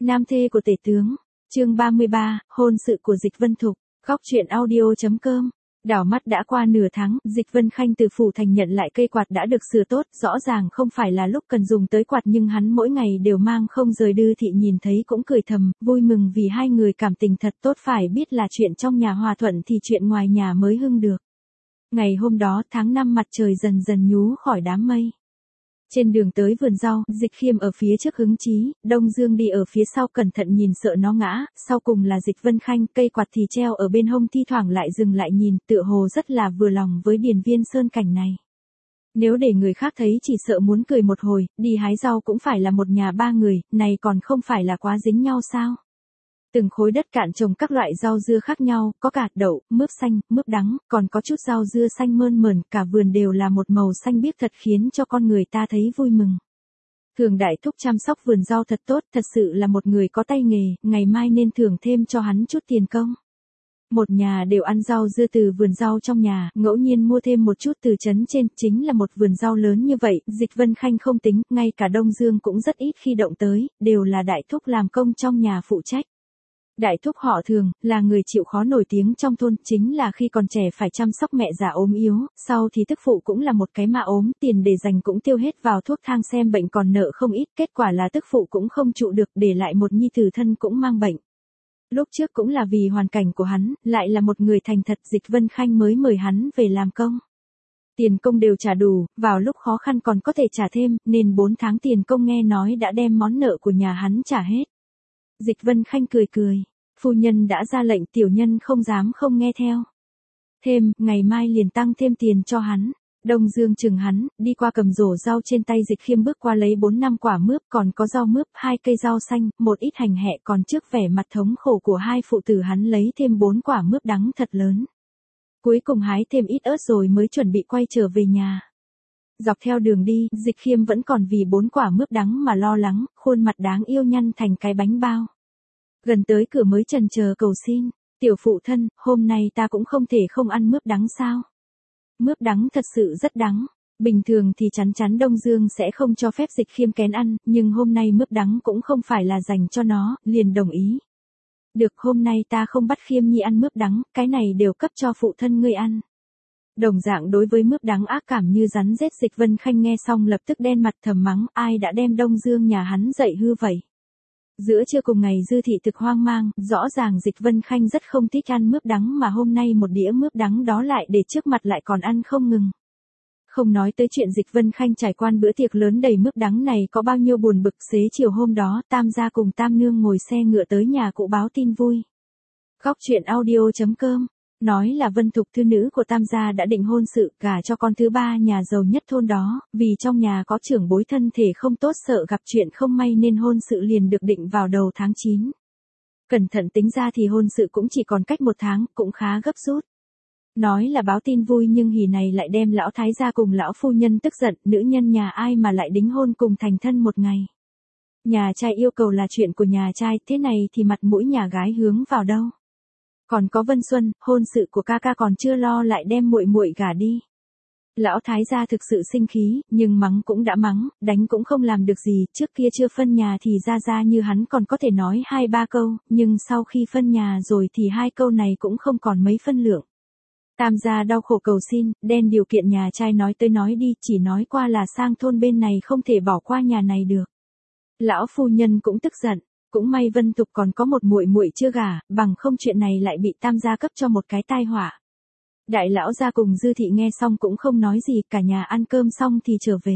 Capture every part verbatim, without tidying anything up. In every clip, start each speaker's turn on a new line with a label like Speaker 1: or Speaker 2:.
Speaker 1: Nam thê của tể tướng. Chương ba mươi ba, hôn sự của Dịch Vân Thục. Góc truyện audio chấm com. Đảo mắt đã qua nửa tháng, Dịch Vân Khanh từ phủ thành nhận lại cây quạt đã được sửa tốt, rõ ràng không phải là lúc cần dùng tới quạt nhưng hắn mỗi ngày đều mang không rời. Đư thị nhìn thấy cũng cười thầm, vui mừng vì hai người cảm tình thật tốt. Phải biết là chuyện trong nhà hòa thuận thì chuyện ngoài nhà mới hưng được. Ngày hôm đó tháng năm mặt trời dần dần nhú khỏi đám mây. Trên đường tới vườn rau, Dịch Khiêm ở phía trước hứng chí, Đông Dương đi ở phía sau cẩn thận nhìn sợ nó ngã, sau cùng là Dịch Vân Khanh, cây quạt thì treo ở bên hông thi thoảng lại dừng lại nhìn, tựa hồ rất là vừa lòng với điền viên sơn cảnh này. Nếu để người khác thấy chỉ sợ muốn cười một hồi, đi hái rau cũng phải là một nhà ba người, này còn không phải là quá dính nhau sao? Từng khối đất cạn trồng các loại rau dưa khác nhau, có cả đậu, mướp xanh, mướp đắng, còn có chút rau dưa xanh mơn mởn, cả vườn đều là một màu xanh biếc thật khiến cho con người ta thấy vui mừng. Thường đại thúc chăm sóc vườn rau thật tốt, thật sự là một người có tay nghề, ngày mai nên thưởng thêm cho hắn chút tiền công. Một nhà đều ăn rau dưa từ vườn rau trong nhà, ngẫu nhiên mua thêm một chút từ trấn trên, chính là một vườn rau lớn như vậy, Dịch Vân Khanh không tính, ngay cả Đông Dương cũng rất ít khi động tới, đều là đại thúc làm công trong nhà phụ trách. Đại thúc họ Thường, là người chịu khó nổi tiếng trong thôn, chính là khi còn trẻ phải chăm sóc mẹ già ốm yếu, sau thì tức phụ cũng là một cái mà ốm, tiền để dành cũng tiêu hết vào thuốc thang xem bệnh còn nợ không ít, kết quả là tức phụ cũng không trụ được, để lại một nhi tử thân cũng mang bệnh. Lúc trước cũng là vì hoàn cảnh của hắn, lại là một người thành thật, Dịch Vân Khanh mới mời hắn về làm công. Tiền công đều trả đủ, vào lúc khó khăn còn có thể trả thêm, nên bốn tháng tiền công nghe nói đã đem món nợ của nhà hắn trả hết. Dịch Vân Khanh cười cười, phu nhân đã ra lệnh tiểu nhân không dám không nghe theo. Thêm, ngày mai liền tăng thêm tiền cho hắn. Đông Dương chừng hắn, đi qua cầm rổ rau trên tay. Dịch Khiêm bước qua lấy bốn năm quả mướp, còn có rau mướp, hai cây rau xanh, một ít hành hẹ, còn trước vẻ mặt thống khổ của hai phụ tử hắn lấy thêm bốn quả mướp đắng thật lớn. Cuối cùng hái thêm ít ớt rồi mới chuẩn bị quay trở về nhà. Dọc theo đường đi, Dịch Khiêm vẫn còn vì bốn quả mướp đắng mà lo lắng, khuôn mặt đáng yêu nhăn thành cái bánh bao. Gần tới cửa mới chần chờ cầu xin, tiểu phụ thân, hôm nay ta cũng không thể không ăn mướp đắng sao? Mướp đắng thật sự rất đắng, bình thường thì chắn chắn Đông Dương sẽ không cho phép Dịch Khiêm kén ăn, nhưng hôm nay mướp đắng cũng không phải là dành cho nó, liền đồng ý. Được, hôm nay ta không bắt Khiêm nhi ăn mướp đắng, cái này đều cấp cho phụ thân ngươi ăn. Đồng dạng đối với mướp đắng ác cảm như rắn rết. Dịch Vân Khanh nghe xong lập tức đen mặt thầm mắng, ai đã đem Đông Dương nhà hắn dậy hư vậy. Giữa trưa cùng ngày Dư thị thực hoang mang, rõ ràng Dịch Vân Khanh rất không thích ăn mướp đắng mà hôm nay một đĩa mướp đắng đó lại để trước mặt lại còn ăn không ngừng. Không nói tới chuyện Dịch Vân Khanh trải qua bữa tiệc lớn đầy mướp đắng này có bao nhiêu buồn bực, xế chiều hôm đó Tam gia cùng Tam nương ngồi xe ngựa tới nhà cụ báo tin vui. Góc truyện audio chấm com. Nói là Vân Thục thư nữ của Tam gia đã định hôn sự, gả cho con thứ ba nhà giàu nhất thôn đó, vì trong nhà có trưởng bối thân thể không tốt sợ gặp chuyện không may nên hôn sự liền được định vào đầu tháng chín. Cẩn thận tính ra thì hôn sự cũng chỉ còn cách một tháng, cũng khá gấp rút. Nói là báo tin vui nhưng hỉ này lại đem lão thái gia cùng lão phu nhân tức giận, nữ nhân nhà ai mà lại đính hôn cùng thành thân một ngày. Nhà trai yêu cầu là chuyện của nhà trai, thế này thì mặt mũi nhà gái hướng vào đâu. Còn có Vân Xuân, hôn sự của ca ca còn chưa lo lại đem muội muội gả đi. Lão thái gia thực sự sinh khí, nhưng mắng cũng đã mắng, đánh cũng không làm được gì, trước kia chưa phân nhà thì ra ra như hắn còn có thể nói hai ba câu, nhưng sau khi phân nhà rồi thì hai câu này cũng không còn mấy phân lượng. Tam gia đau khổ cầu xin, đen điều kiện nhà trai nói tới nói đi, chỉ nói qua là sang thôn bên này không thể bỏ qua nhà này được. Lão phu nhân cũng tức giận. Cũng may Vân Thục còn có một muội muội chưa gả, bằng không chuyện này lại bị Tam gia cấp cho một cái tai họa. Đại lão gia cùng Dư thị nghe xong cũng không nói gì, cả nhà ăn cơm xong thì trở về.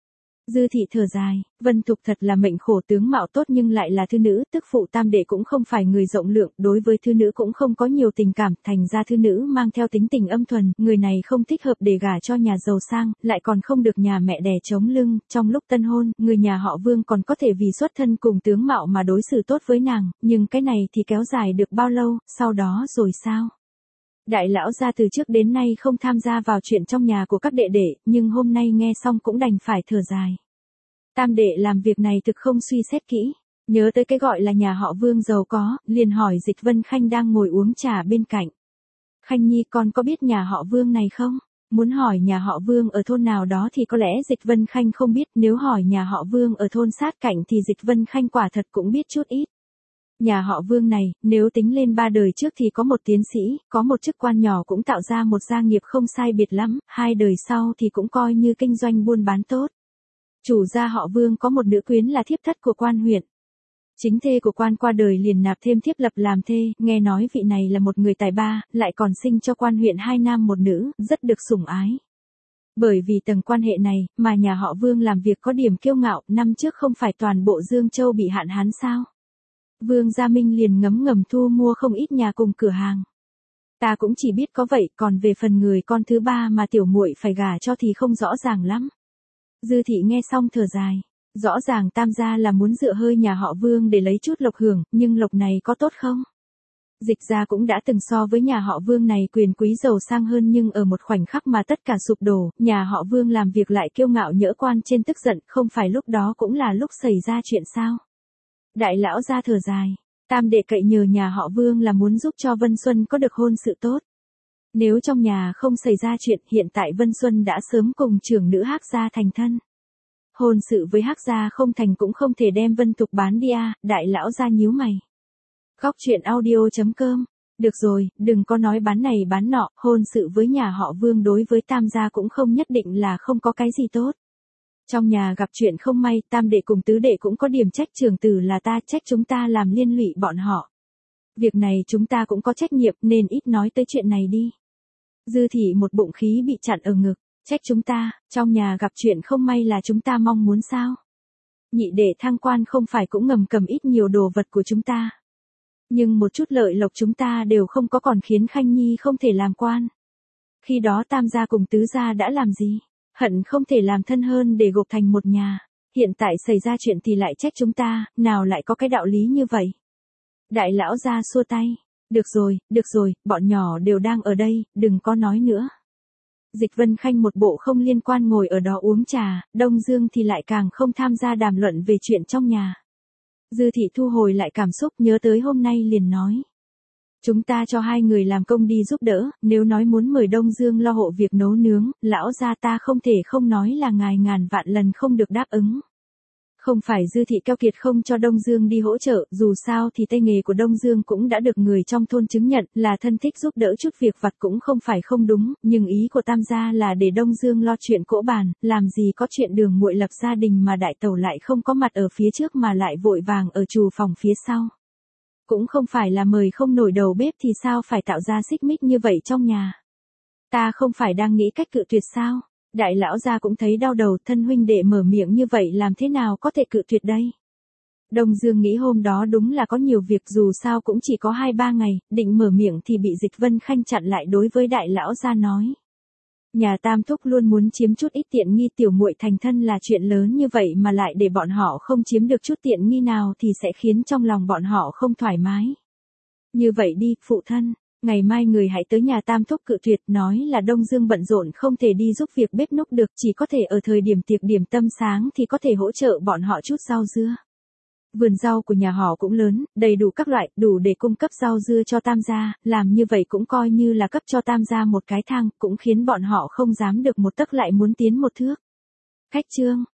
Speaker 1: Dư thị thở dài, Vân Thục thật là mệnh khổ, tướng mạo tốt nhưng lại là thư nữ, tức phụ Tam đệ cũng không phải người rộng lượng, đối với thư nữ cũng không có nhiều tình cảm, thành ra thư nữ mang theo tính tình âm thuần, người này không thích hợp để gả cho nhà giàu sang, lại còn không được nhà mẹ đẻ chống lưng, trong lúc tân hôn, người nhà họ Vương còn có thể vì xuất thân cùng tướng mạo mà đối xử tốt với nàng, nhưng cái này thì kéo dài được bao lâu, sau đó rồi sao? Đại lão gia từ trước đến nay không tham gia vào chuyện trong nhà của các đệ đệ, nhưng hôm nay nghe xong cũng đành phải thở dài. Tam đệ làm việc này thực không suy xét kỹ, nhớ tới cái gọi là nhà họ Vương giàu có, liền hỏi Dịch Vân Khanh đang ngồi uống trà bên cạnh. Khanh nhi, con có biết nhà họ Vương này không? Muốn hỏi nhà họ Vương ở thôn nào đó thì có lẽ Dịch Vân Khanh không biết, nếu hỏi nhà họ Vương ở thôn sát cạnh thì Dịch Vân Khanh quả thật cũng biết chút ít. Nhà họ Vương này, nếu tính lên ba đời trước thì có một tiến sĩ, có một chức quan nhỏ cũng tạo ra một gia nghiệp không sai biệt lắm, hai đời sau thì cũng coi như kinh doanh buôn bán tốt. Chủ gia họ Vương có một nữ quyến là thiếp thất của quan huyện. Chính thê của quan qua đời liền nạp thêm thiếp lập làm thê, nghe nói vị này là một người tài ba, lại còn sinh cho quan huyện hai nam một nữ, rất được sủng ái. Bởi vì tầng quan hệ này, mà nhà họ Vương làm việc có điểm kiêu ngạo, năm trước không phải toàn bộ Dương Châu bị hạn hán sao? Vương Gia Minh liền ngấm ngầm thu mua không ít nhà cùng cửa hàng. Ta cũng chỉ biết có vậy, còn về phần người con thứ ba mà tiểu muội phải gả cho thì không rõ ràng lắm. Dư thị nghe xong thở dài. Rõ ràng Tam gia là muốn dựa hơi nhà họ Vương để lấy chút lộc hưởng, nhưng lộc này có tốt không? Dịch gia cũng đã từng so với nhà họ Vương này quyền quý giàu sang hơn, nhưng ở một khoảnh khắc mà tất cả sụp đổ, nhà họ Vương làm việc lại kiêu ngạo nhỡ quan trên tức giận, không phải lúc đó cũng là lúc xảy ra chuyện sao? Đại lão gia thở dài, Tam đệ cậy nhờ nhà họ Vương là muốn giúp cho Vân Xuân có được hôn sự tốt. Nếu trong nhà không xảy ra chuyện, hiện tại Vân Xuân đã sớm cùng trưởng nữ Hắc gia thành thân. Hôn sự với Hắc gia không thành cũng không thể đem Vân Tục bán đi à, đại lão gia nhíu mày. Góc truyện audio chấm com. Được rồi, đừng có nói bán này bán nọ, hôn sự với nhà họ Vương đối với Tam gia cũng không nhất định là không có cái gì tốt. Trong nhà gặp chuyện không may, Tam đệ cùng tứ đệ cũng có điểm trách trưởng tử là ta, trách chúng ta làm liên lụy bọn họ. Việc này chúng ta cũng có trách nhiệm nên ít nói tới chuyện này đi. Dư thị một bụng khí bị chặn ở ngực. Trách chúng ta, trong nhà gặp chuyện không may là chúng ta mong muốn sao? Nhị đệ thăng quan không phải cũng ngầm cầm ít nhiều đồ vật của chúng ta. Nhưng một chút lợi lộc chúng ta đều không có, còn khiến Khanh Nhi không thể làm quan. Khi đó Tam gia cùng Tứ gia đã làm gì? Hận không thể làm thân hơn để gộp thành một nhà. Hiện tại xảy ra chuyện thì lại trách chúng ta, nào lại có cái đạo lý như vậy? Đại lão gia xua tay. Được rồi, được rồi, bọn nhỏ đều đang ở đây, đừng có nói nữa. Dịch Vân Khanh một bộ không liên quan ngồi ở đó uống trà, Đông Dương thì lại càng không tham gia đàm luận về chuyện trong nhà. Dư thị thu hồi lại cảm xúc, nhớ tới hôm nay liền nói. Chúng ta cho hai người làm công đi giúp đỡ, nếu nói muốn mời Đông Dương lo hộ việc nấu nướng, lão gia ta không thể không nói là ngài ngàn vạn lần không được đáp ứng. Không phải Dư thị keo kiệt không cho Đông Dương đi hỗ trợ, dù sao thì tay nghề của Đông Dương cũng đã được người trong thôn chứng nhận, là thân thích giúp đỡ chút việc vặt cũng không phải không đúng, nhưng ý của Tam gia là để Đông Dương lo chuyện cỗ bàn, làm gì có chuyện Đường muội lập gia đình mà đại tẩu lại không có mặt ở phía trước mà lại vội vàng ở trù phòng phía sau. Cũng không phải là mời không nổi đầu bếp thì sao phải tạo ra xích mích như vậy trong nhà. Ta không phải đang nghĩ cách cự tuyệt sao? Đại lão gia cũng thấy đau đầu, thân huynh đệ mở miệng như vậy làm thế nào có thể cự tuyệt đây? Đông Dương nghĩ hôm đó đúng là có nhiều việc, dù sao cũng chỉ có hai ba ngày, định mở miệng thì bị Dịch Vân Khanh chặn lại, đối với đại lão gia nói. Nhà Tam thúc luôn muốn chiếm chút ít tiện nghi, tiểu muội thành thân là chuyện lớn như vậy mà lại để bọn họ không chiếm được chút tiện nghi nào thì sẽ khiến trong lòng bọn họ không thoải mái. Như vậy đi, phụ thân. Ngày mai người hãy tới nhà Tam thúc cự tuyệt, nói là Đông Dương bận rộn không thể đi giúp việc bếp núc được, chỉ có thể ở thời điểm tiệc điểm tâm sáng thì có thể hỗ trợ bọn họ chút rau dưa. Vườn rau của nhà họ cũng lớn, đầy đủ các loại, đủ để cung cấp rau dưa cho Tam gia, làm như vậy cũng coi như là cấp cho Tam gia một cái thang, cũng khiến bọn họ không dám được một tấc lại muốn tiến một thước. Khách trương,